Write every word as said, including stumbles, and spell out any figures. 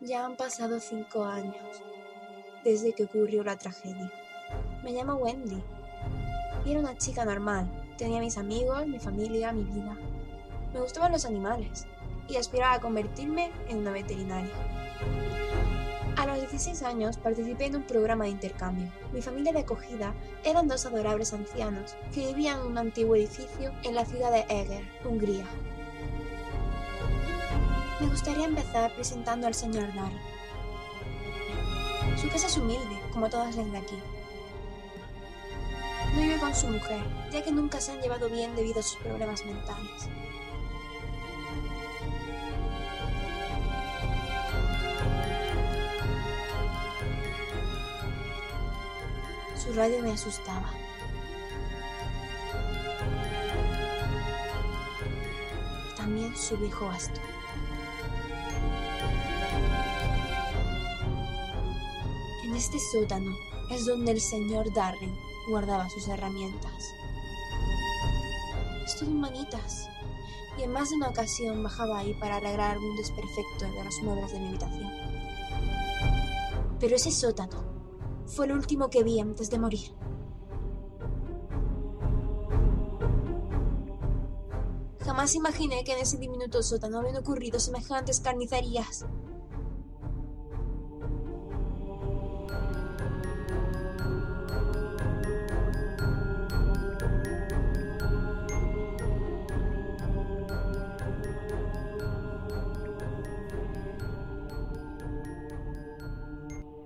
Ya han pasado cinco años desde que ocurrió la tragedia. Me llamo Wendy y era una chica normal. Tenía mis amigos, mi familia, mi vida. Me gustaban los animales y aspiraba a convertirme en una veterinaria. A los dieciséis años participé en un programa de intercambio. Mi familia de acogida eran dos adorables ancianos que vivían en un antiguo edificio en la ciudad de Eger, Hungría. Me gustaría empezar presentando al señor Darren. Su casa es humilde, como todas las de aquí. No vive con su mujer, ya que nunca se han llevado bien debido a sus problemas mentales. Su radio me asustaba. También su viejo bastón. En este sótano es donde el señor Darren guardaba sus herramientas. Es todo en manitas, y en más de una ocasión bajaba ahí para arreglar algún desperfecto de los muebles de mi habitación. Pero ese sótano fue lo último que vi antes de morir. Jamás imaginé que en ese diminuto sótano habían ocurrido semejantes carnicerías.